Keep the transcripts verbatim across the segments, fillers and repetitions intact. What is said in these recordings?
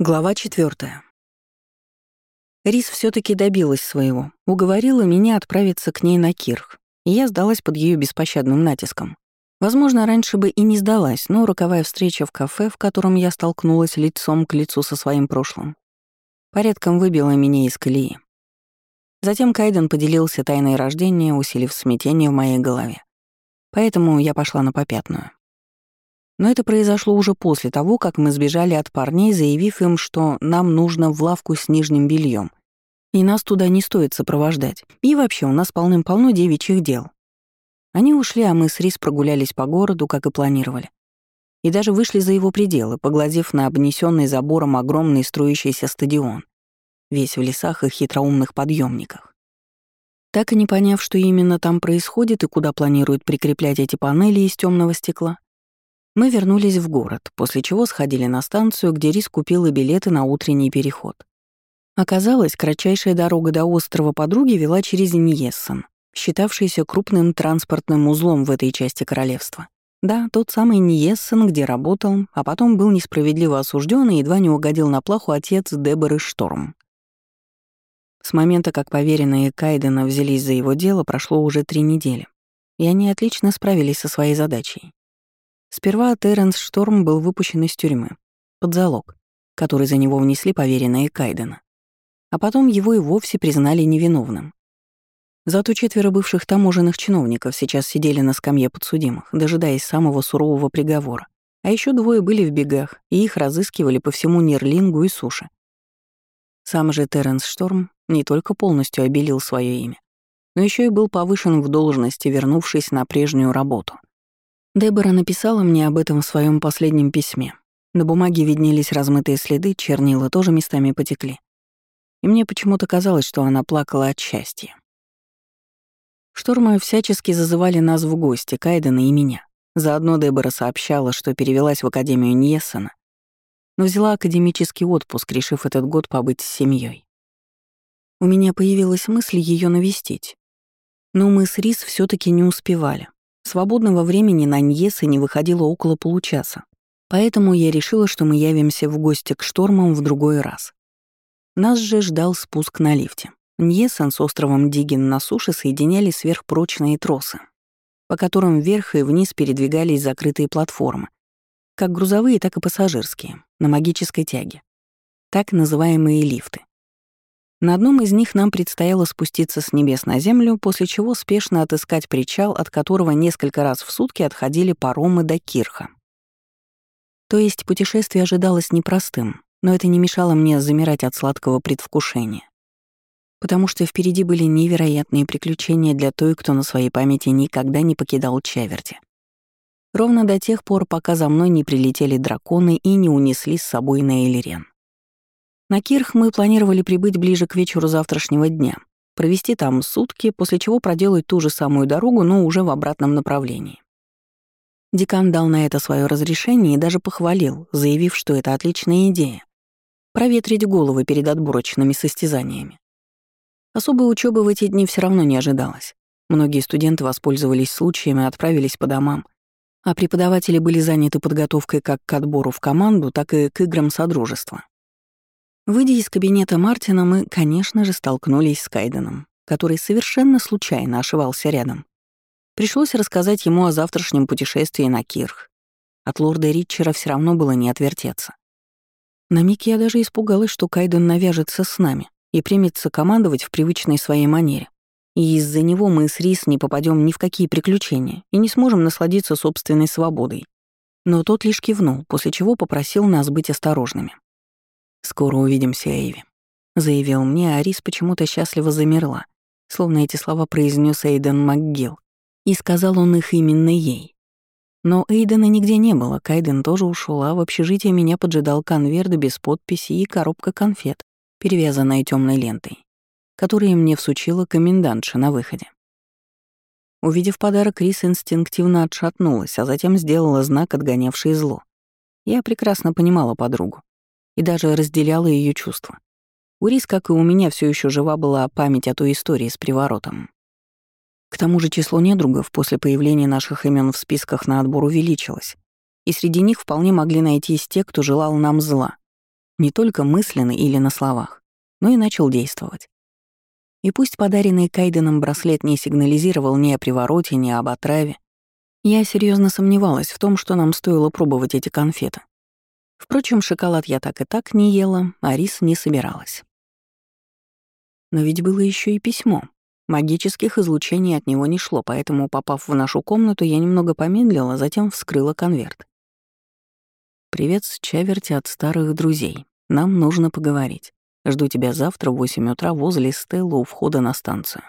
Глава четвертая. Рис все таки добилась своего, уговорила меня отправиться к ней на Кирх, и я сдалась под ее беспощадным натиском. Возможно, раньше бы и не сдалась, но роковая встреча в кафе, в котором я столкнулась лицом к лицу со своим прошлым, порядком выбила меня из колеи. Затем Кайден поделился тайной рождения, усилив смятение в моей голове. Поэтому я пошла на попятную. Но это произошло уже после того, как мы сбежали от парней, заявив им, что нам нужно в лавку с нижним бельем, и нас туда не стоит сопровождать. И вообще, у нас полным-полно девичьих дел. Они ушли, а мы с Рис прогулялись по городу, как и планировали. И даже вышли за его пределы, поглазев на обнесенный забором огромный строящийся стадион, весь в лесах и хитроумных подъемниках. Так и не поняв, что именно там происходит и куда планируют прикреплять эти панели из темного стекла, мы вернулись в город, после чего сходили на станцию, где Рис купила билеты на утренний переход. Оказалось, кратчайшая дорога до острова Подруги вела через Ньессен, считавшийся крупным транспортным узлом в этой части королевства. Да, тот самый Ньессен, где работал, а потом был несправедливо осужден и едва не угодил на плаху отец Деборы Шторм. С момента, как поверенные Кайдена взялись за его дело, прошло уже три недели, и они отлично справились со своей задачей. Сперва Терренс Шторм был выпущен из тюрьмы под залог, который за него внесли поверенные Кайдена, а потом его и вовсе признали невиновным. Зато четверо бывших таможенных чиновников сейчас сидели на скамье подсудимых, дожидаясь самого сурового приговора, а еще двое были в бегах, и их разыскивали по всему Нерлингу и суше. Сам же Терренс Шторм не только полностью обелил свое имя, но еще и был повышен в должности, вернувшись на прежнюю работу. Дебора написала мне об этом в своем последнем письме. На бумаге виднелись размытые следы, чернила тоже местами потекли. И мне почему-то казалось, что она плакала от счастья. Штормы всячески зазывали нас в гости, Кайдена и меня. Заодно Дебора сообщала, что перевелась в Академию Ньессена, но взяла академический отпуск, решив этот год побыть с семьей. У меня появилась мысль ее навестить. Но мы с Рис все таки не успевали. Свободного времени на Ньессене выходило около получаса, поэтому я решила, что мы явимся в гости к Штормам в другой раз. Нас же ждал спуск на лифте. Ньессен с островом Диген на суше соединяли сверхпрочные тросы, по которым вверх и вниз передвигались закрытые платформы, как грузовые, так и пассажирские, на магической тяге, так называемые лифты. На одном из них нам предстояло спуститься с небес на землю, после чего спешно отыскать причал, от которого несколько раз в сутки отходили паромы до Кирха. То есть путешествие ожидалось непростым, но это не мешало мне замирать от сладкого предвкушения, потому что впереди были невероятные приключения для той, кто на своей памяти никогда не покидал Чаверти. Ровно до тех пор, пока за мной не прилетели драконы и не унесли с собой на Элирен. На Кирх мы планировали прибыть ближе к вечеру завтрашнего дня, провести там сутки, после чего проделать ту же самую дорогу, но уже в обратном направлении. Декан дал на это свое разрешение и даже похвалил, заявив, что это отличная идея — проветрить головы перед отборочными состязаниями. Особой учебы в эти дни все равно не ожидалось. Многие студенты воспользовались случаем и отправились по домам, а преподаватели были заняты подготовкой как к отбору в команду, так и к играм содружества. Выйдя из кабинета Мартина, мы, конечно же, столкнулись с Кайденом, который совершенно случайно ошивался рядом. Пришлось рассказать ему о завтрашнем путешествии на Кирх. От лорда Ритчера все равно было не отвертеться. На миг я даже испугалась, что Кайден навяжется с нами и примется командовать в привычной своей манере. И из-за него мы с Рис не попадем ни в какие приключения и не сможем насладиться собственной свободой. Но тот лишь кивнул, после чего попросил нас быть осторожными. «Скоро увидимся, Эйви», — заявил мне, а Рис почему-то счастливо замерла, словно эти слова произнес Эйден МакГилл, и сказал он их именно ей. Но Эйдена нигде не было, Кайден тоже ушел, а в общежитии меня поджидал конверт без подписи и коробка конфет, перевязанная темной лентой, которые мне всучила комендантша на выходе. Увидев подарок, Рис инстинктивно отшатнулась, а затем сделала знак, отгонявший зло. Я прекрасно понимала подругу и даже разделяла ее чувства. У Рис, как и у меня, все еще жива была память о той истории с приворотом. К тому же число недругов после появления наших имен в списках на отбор увеличилось, и среди них вполне могли найтись те, кто желал нам зла. Не только мысленно или на словах, но и начал действовать. И пусть подаренный Кайденом браслет не сигнализировал ни о привороте, ни об отраве, я серьезно сомневалась в том, что нам стоило пробовать эти конфеты. Впрочем, шоколад я так и так не ела, а рис не собиралась. Но ведь было еще и письмо. Магических излучений от него не шло, поэтому, попав в нашу комнату, я немного помедлила, затем вскрыла конверт. «Привет с Чаверти от старых друзей. Нам нужно поговорить. Жду тебя завтра в восемь утра возле Стеллы у входа на станцию».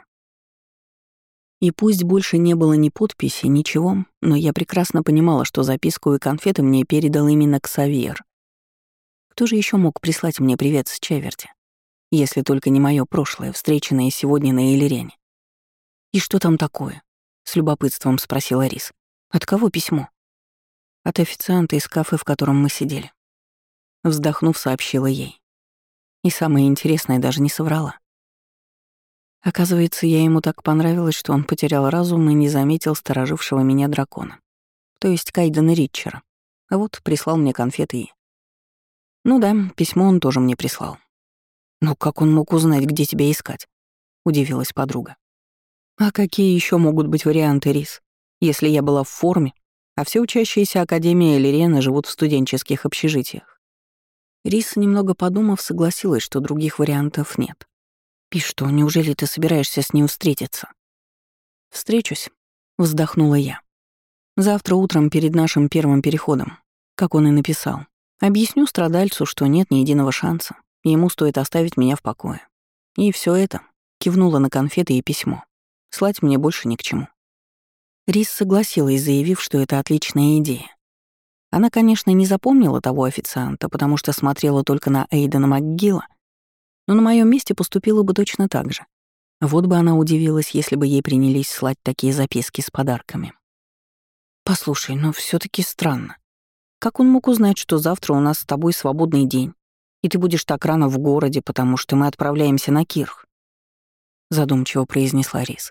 И пусть больше не было ни подписи, ничего, но я прекрасно понимала, что записку и конфеты мне передал именно Ксавьер. Кто же еще мог прислать мне привет с Чаверти, если только не мое прошлое, встреченное сегодня на Элирене? «И что там такое?» — с любопытством спросила Рис. «От кого письмо?» «От официанта из кафе, в котором мы сидели». Вздохнув, сообщила ей. И самое интересное, даже не соврала. Оказывается, я ему так понравилась, что он потерял разум и не заметил сторожившего меня дракона. То есть Кайдена Ритчера. А вот прислал мне конфеты и... Ну да, письмо он тоже мне прислал. «Ну как он мог узнать, где тебя искать?» — удивилась подруга. «А какие еще могут быть варианты, Рис, если я была в форме, а все учащиеся Академии Элирена живут в студенческих общежитиях?» Рис, немного подумав, согласилась, что других вариантов нет. «И что, неужели ты собираешься с ним встретиться?» «Встречусь», — вздохнула я. «Завтра утром перед нашим первым переходом, как он и написал. Объясню страдальцу, что нет ни единого шанса, и ему стоит оставить меня в покое. И все это», — кивнула на конфеты и письмо. «Слать мне больше ни к чему». Рис согласилась, заявив, что это отличная идея. Она, конечно, не запомнила того официанта, потому что смотрела только на Эйдена МакГилла, но на моем месте поступила бы точно так же. Вот бы она удивилась, если бы ей принялись слать такие записки с подарками. «Послушай, но все таки странно. Как он мог узнать, что завтра у нас с тобой свободный день, и ты будешь так рано в городе, потому что мы отправляемся на Кирх?» Задумчиво произнесла Рис.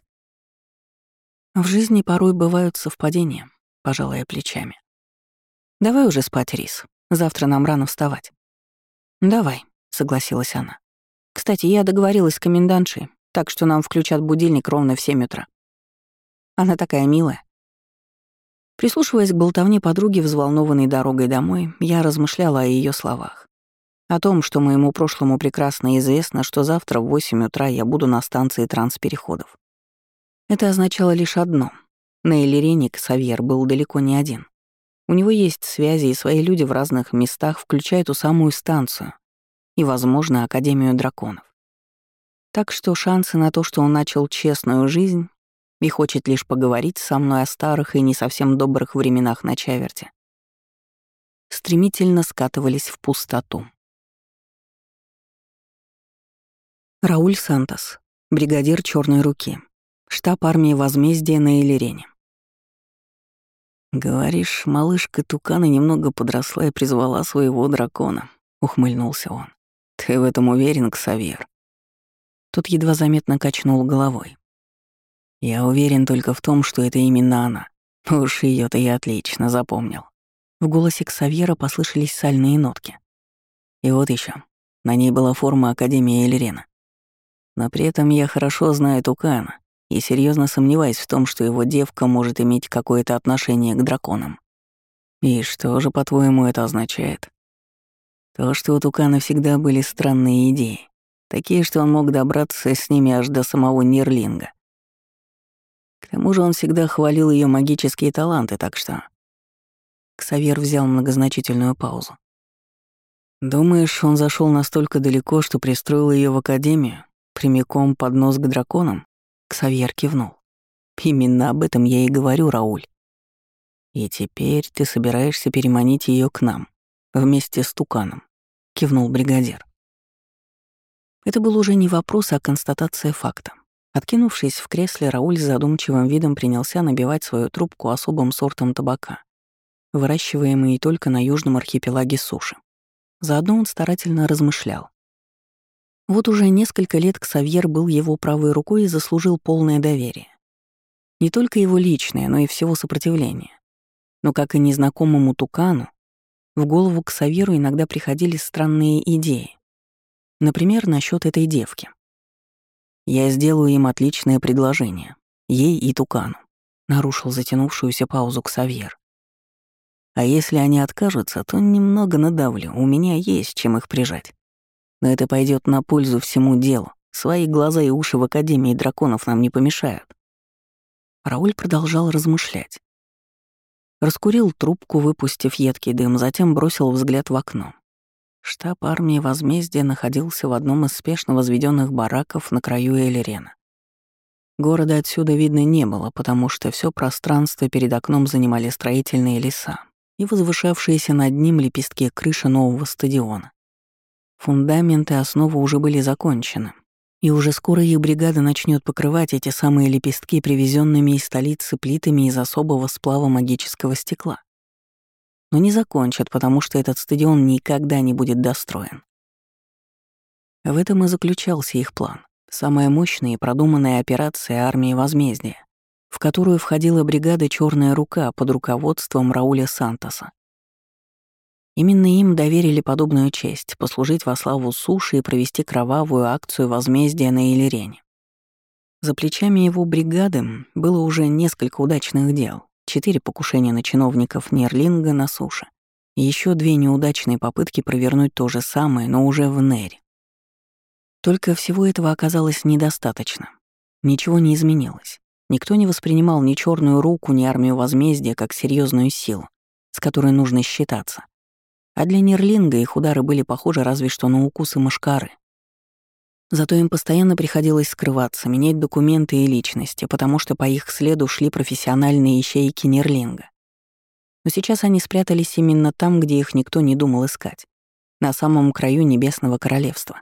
«В жизни порой бывают совпадения», — пожала я плечами. «Давай уже спать, Рис. Завтра нам рано вставать». «Давай», — согласилась она. «Кстати, я договорилась с комендантшей, так что нам включат будильник ровно в семь утра. Она такая милая». Прислушиваясь к болтовне подруги, взволнованной дорогой домой, я размышляла о ее словах. О том, что моему прошлому прекрасно известно, что завтра в восемь утра я буду на станции транспереходов. Это означало лишь одно. На Элирене Ксавьер был далеко не один. У него есть связи, и свои люди в разных местах, включая ту самую станцию и, возможно, Академию драконов. Так что шансы на то, что он начал честную жизнь и хочет лишь поговорить со мной о старых и не совсем добрых временах на Чаверте, стремительно скатывались в пустоту. Рауль Сантос, бригадир Черной руки, штаб армии возмездия на Элирене. «Говоришь, малышка Тукана немного подросла и призвала своего дракона», — ухмыльнулся он. «Ты в этом уверен, Ксавьер?» Тот едва заметно качнул головой. «Я уверен только в том, что это именно она. Уж её-то я отлично запомнил». В голосе Ксавьера послышались сальные нотки. И вот еще, на ней была форма Академии Элирена. Но при этом я хорошо знаю Тукана и серьезно сомневаюсь в том, что его девка может иметь какое-то отношение к драконам. И что же, по-твоему, это означает? То, что у Тукана всегда были странные идеи, такие, что он мог добраться с ними аж до самого Нирлинга. К тому же он всегда хвалил ее магические таланты, так что... Ксавьер взял многозначительную паузу. «Думаешь, он зашел настолько далеко, что пристроил ее в академию, прямиком под нос к драконам?» Ксавьер кивнул. «Именно об этом я и говорю, Рауль. И теперь ты собираешься переманить ее к нам, вместе с Туканом», — кивнул бригадир. Это был уже не вопрос, а констатация факта. Откинувшись в кресле, Рауль с задумчивым видом принялся набивать свою трубку особым сортом табака, выращиваемый только на южном архипелаге суши. Заодно он старательно размышлял. Вот уже несколько лет Ксавьер был его правой рукой и заслужил полное доверие. Не только его личное, но и всего сопротивления. Но как и незнакомому Тукану, В голову к Ксаверу иногда приходили странные идеи. Например, насчет этой девки. «Я сделаю им отличное предложение. Ей и Тукану», — нарушил затянувшуюся паузу Ксавьер. «А если они откажутся, то немного надавлю, у меня есть чем их прижать. Но это пойдет на пользу всему делу. Свои глаза и уши в Академии драконов нам не помешают». Рауль продолжал размышлять. Раскурил трубку, выпустив едкий дым, затем бросил взгляд в окно. Штаб армии возмездия находился в одном из спешно возведенных бараков на краю Эльрена. Города отсюда видно не было, потому что все пространство перед окном занимали строительные леса и возвышавшиеся над ним лепестки крыши нового стадиона. Фундамент и основа уже были закончены, и уже скоро их бригада начнет покрывать эти самые лепестки привезенными из столицы плитами из особого сплава магического стекла. Но не закончат, потому что этот стадион никогда не будет достроен. В этом и заключался их план. Самая мощная и продуманная операция армии возмездия, в которую входила бригада «Черная рука» под руководством Рауля Сантоса. Именно им доверили подобную честь — послужить во славу суши и провести кровавую акцию возмездия на Эльрене. За плечами его бригады было уже несколько удачных дел. Четыре покушения на чиновников Нерлинга на суше и еще две неудачные попытки провернуть то же самое, но уже в Нере. Только всего этого оказалось недостаточно. Ничего не изменилось. Никто не воспринимал ни черную руку, ни армию возмездия как серьезную силу, с которой нужно считаться. А для Нерлинга их удары были похожи разве что на укусы мошкары. Зато им постоянно приходилось скрываться, менять документы и личности, потому что по их следу шли профессиональные ищейки Нерлинга. Но сейчас они спрятались именно там, где их никто не думал искать, на самом краю Небесного Королевства.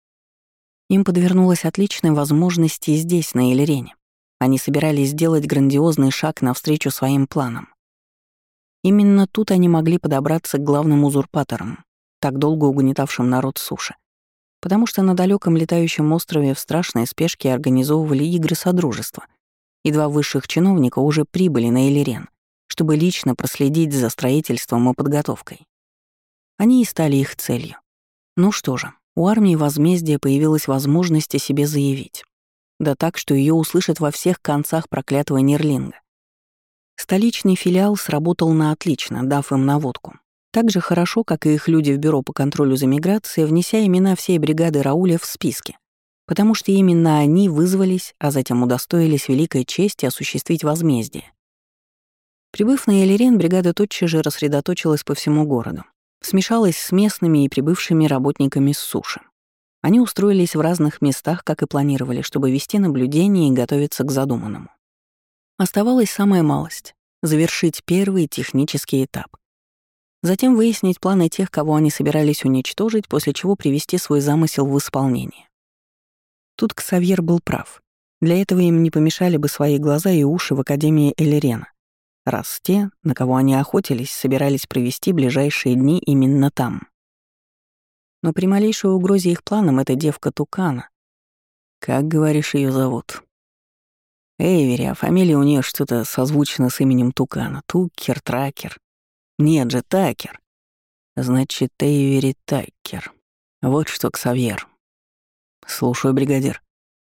Им подвернулась отличная возможность и здесь, на Эльрене. Они собирались сделать грандиозный шаг навстречу своим планам. Именно тут они могли подобраться к главным узурпаторам, так долго угнетавшим народ суши. Потому что на далеком летающем острове в страшной спешке организовывали игры Содружества, и два высших чиновника уже прибыли на Эльрен, чтобы лично проследить за строительством и подготовкой. Они и стали их целью. Ну что же, у армии возмездия появилась возможность о себе заявить. Да так, что ее услышат во всех концах проклятого Нерлинга. Столичный филиал сработал на отлично, дав им наводку. Так же хорошо, как и их люди в Бюро по контролю за миграцией, внеся имена всей бригады Рауля в списки, потому что именно они вызвались, а затем удостоились великой чести осуществить возмездие. Прибыв на Эльрен, бригада тотчас же рассредоточилась по всему городу, смешалась с местными и прибывшими работниками с суши. Они устроились в разных местах, как и планировали, чтобы вести наблюдение и готовиться к задуманному. Оставалась самая малость — завершить первый технический этап. Затем выяснить планы тех, кого они собирались уничтожить, после чего привести свой замысел в исполнение. Тут Ксавьер был прав. Для этого им не помешали бы свои глаза и уши в Академии Эльрена, раз те, на кого они охотились, собирались провести ближайшие дни именно там. Но при малейшей угрозе их планам эта девка Тукана, как, говоришь, ее зовут? Эйвери, а фамилия у нее что-то созвучно с именем Тукана. Тукер, Тракер. Нет же, Такер. Значит, Эйвери Такер. Вот что, Ксавьер. Слушаю, бригадир.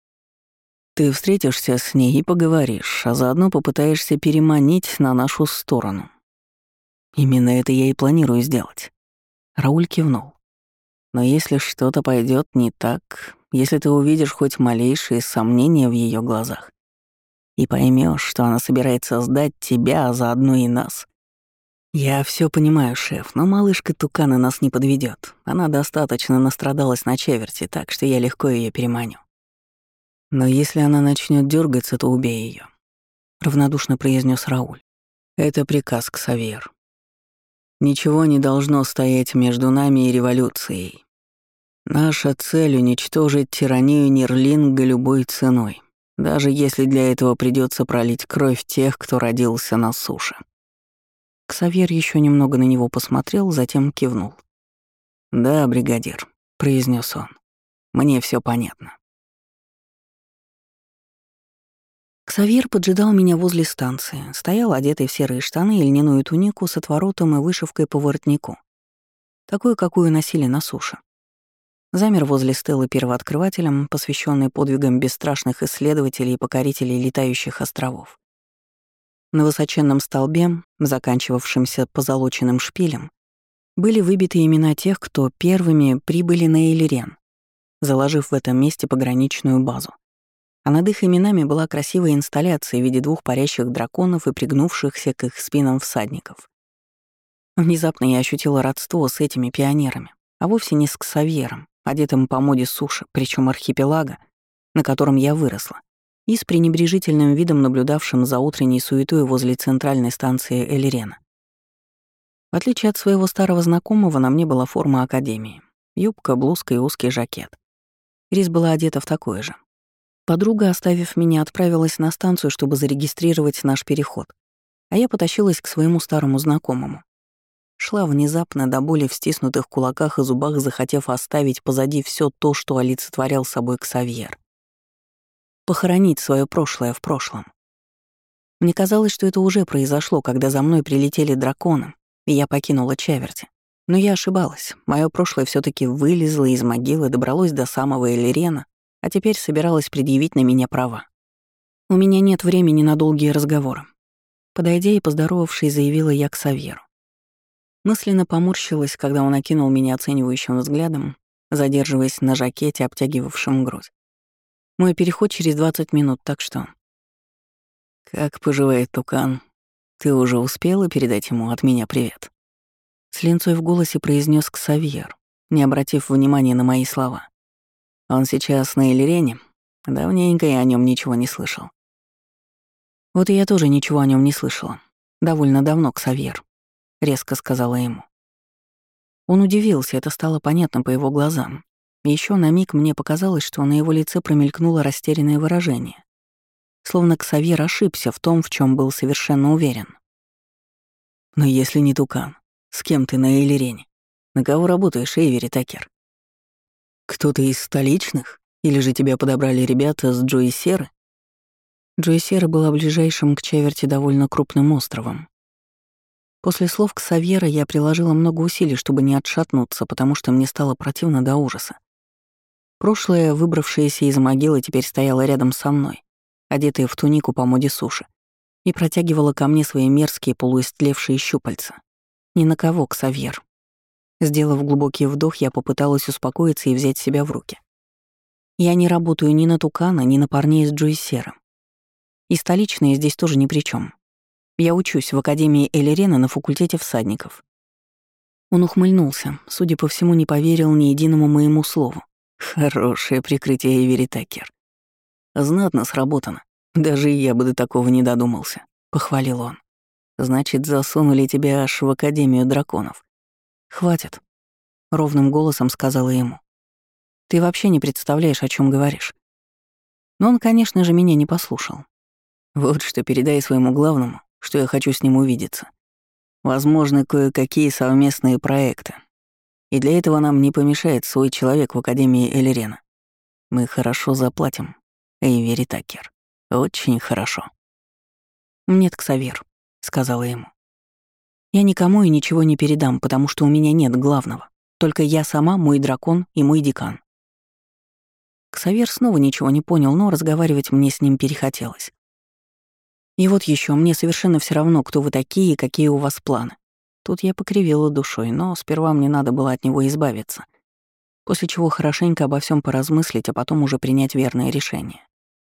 Ты встретишься с ней и поговоришь, а заодно попытаешься переманить на нашу сторону. Именно это я и планирую сделать. Рауль кивнул. Но если что-то пойдет не так, если ты увидишь хоть малейшие сомнения в ее глазах и поймешь, что она собирается сдать тебя, а заодно и нас. Я все понимаю, шеф, но малышка Тукана нас не подведет. Она достаточно настрадалась на четверти, так что я легко ее переманю. Но если она начнет дергаться, то убей ее, равнодушно произнес Рауль. Это приказ, Ксавьер. Ничего не должно стоять между нами и революцией. Наша цель — уничтожить тиранию Нерлинга любой ценой, даже если для этого придется пролить кровь тех, кто родился на суше. Ксавьер еще немного на него посмотрел, затем кивнул. «Да, бригадир», — произнес он, — «мне все понятно». Ксавьер поджидал меня возле станции, стоял одетый в серые штаны и льняную тунику с отворотом и вышивкой по воротнику, такую, какую носили на суше. Замер возле стелы первооткрывателем, посвященной подвигам бесстрашных исследователей и покорителей летающих островов. На высоченном столбе, заканчивавшемся позолоченным шпилем, были выбиты имена тех, кто первыми прибыли на Эйлерен, заложив в этом месте пограничную базу. А над их именами была красивая инсталляция в виде двух парящих драконов и пригнувшихся к их спинам всадников. Внезапно я ощутила родство с этими пионерами, а вовсе не с Ксавьером, одетым по моде суши, причем архипелага, на котором я выросла, и с пренебрежительным видом наблюдавшим за утренней суетой возле центральной станции Эльрена. В отличие от своего старого знакомого, на мне была форма академии. Юбка, блузка и узкий жакет. Рис была одета в такое же. Подруга, оставив меня, отправилась на станцию, чтобы зарегистрировать наш переход, а я потащилась к своему старому знакомому. Шла внезапно до боли в стиснутых кулаках и зубах, захотев оставить позади все то, что олицетворял собой Ксавьер. Похоронить свое прошлое в прошлом. Мне казалось, что это уже произошло, когда за мной прилетели драконы, и я покинула Чаверти. Но я ошибалась. Мое прошлое все таки вылезло из могилы, добралось до самого Эльрена, а теперь собиралась предъявить на меня права. «У меня нет времени на долгие разговоры». Подойдя и поздоровавшись, заявила я Ксавьеру. Мысленно поморщилась, когда он окинул меня оценивающим взглядом, задерживаясь на жакете, обтягивавшем грудь. Мой переход через двадцать минут, так что... «Как поживает Тукан? Ты уже успела передать ему от меня привет?» С линцой в голосе произнес Ксавьер, не обратив внимания на мои слова. «Он сейчас на Эльрене. Давненько я о нем ничего не слышал». «Вот и я тоже ничего о нем не слышала. Довольно давно, Ксавьер», — резко сказала ему. Он удивился, это стало понятно по его глазам. Еще на миг мне показалось, что на его лице промелькнуло растерянное выражение. Словно Ксавьер ошибся в том, в чем был совершенно уверен. «Но если не Тукан, с кем ты на Эйлерене? На кого работаешь, Эйвери Такер? Кто-то из столичных? Или же тебя подобрали ребята с Джойсеры?» Джойсера была ближайшим к Чаверти довольно крупным островом. После слов Ксавьера я приложила много усилий, чтобы не отшатнуться, потому что мне стало противно до ужаса. Прошлое, выбравшееся из могилы, теперь стояло рядом со мной, одетая в тунику по моде суши, и протягивала ко мне свои мерзкие полуистлевшие щупальца. Ни на кого, Ксавьер. Сделав глубокий вдох, я попыталась успокоиться и взять себя в руки. Я не работаю ни на Тукана, ни на парней из Джойсера. И столичные здесь тоже ни при чем. Я учусь в Академии Эльрена на факультете всадников. Он ухмыльнулся, судя по всему, не поверил ни единому моему слову. Хорошее прикрытие, Эйвери Такер. Знатно сработано. Даже я бы до такого не додумался, похвалил он. Значит, засунули тебя аж в Академию драконов. Хватит, ровным голосом сказала ему. Ты вообще не представляешь, о чем говоришь. Но он, конечно же, меня не послушал. Вот что передай своему главному, что я хочу с ним увидеться. Возможно, кое-какие совместные проекты. И для этого нам не помешает свой человек в Академии Эльрена. Мы хорошо заплатим, Эйвери Такер. Очень хорошо. «Нет, Ксавьер», — сказала ему. «Я никому и ничего не передам, потому что у меня нет главного. Только я сама, мой дракон и мой декан». Ксавьер снова ничего не понял, но разговаривать мне с ним перехотелось. «И вот еще мне совершенно все равно, кто вы такие и какие у вас планы». Тут я покривила душой, но сперва мне надо было от него избавиться, после чего хорошенько обо всем поразмыслить, а потом уже принять верное решение.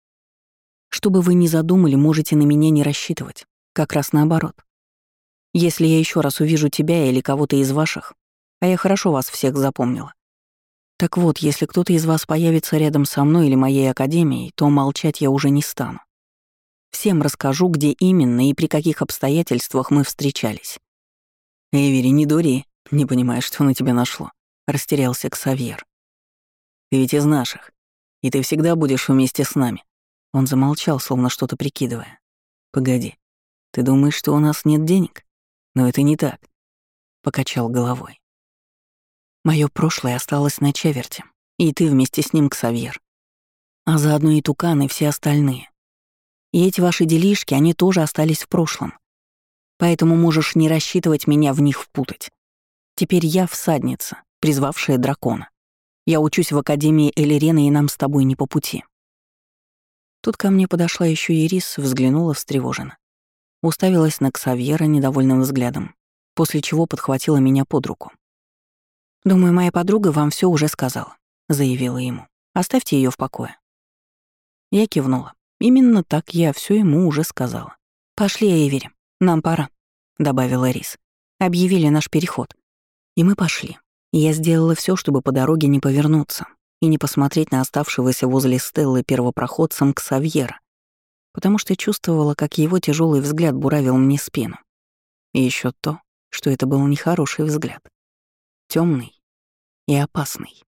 Что бы вы ни задумали, можете на меня не рассчитывать. Как раз наоборот. Если я еще раз увижу тебя или кого-то из ваших, а я хорошо вас всех запомнила. Так вот, если кто-то из вас появится рядом со мной или моей академией, то молчать я уже не стану. Всем расскажу, где именно и при каких обстоятельствах мы встречались. «Эйвери, не дури, не понимаешь, что на тебя нашло», — растерялся Ксавьер. «Ты ведь из наших, и ты всегда будешь вместе с нами». Он замолчал, словно что-то прикидывая. «Погоди, ты думаешь, что у нас нет денег? Но это не так», — покачал головой. «Моё прошлое осталось на Чаверти, и ты вместе с ним, Ксавьер. А заодно и Тукан, и все остальные. И эти ваши делишки, они тоже остались в прошлом. Поэтому можешь не рассчитывать меня в них впутать. Теперь я всадница, призвавшая дракона. Я учусь в Академии Элирена, и нам с тобой не по пути». Тут ко мне подошла еще Ирис, взглянула встревоженно. Уставилась на Ксавьера недовольным взглядом, после чего подхватила меня под руку. «Думаю, моя подруга вам все уже сказала», — заявила ему. «Оставьте ее в покое». Я кивнула. Именно так я все ему уже сказала. «Пошли, Эйвери, нам пора», — добавила Рис. «Объявили наш переход». И мы пошли. Я сделала все, чтобы по дороге не повернуться и не посмотреть на оставшегося возле Стеллы первопроходцем Ксавьера, потому что чувствовала, как его тяжелый взгляд буравил мне спину. И еще то, что это был нехороший взгляд. Темный и опасный.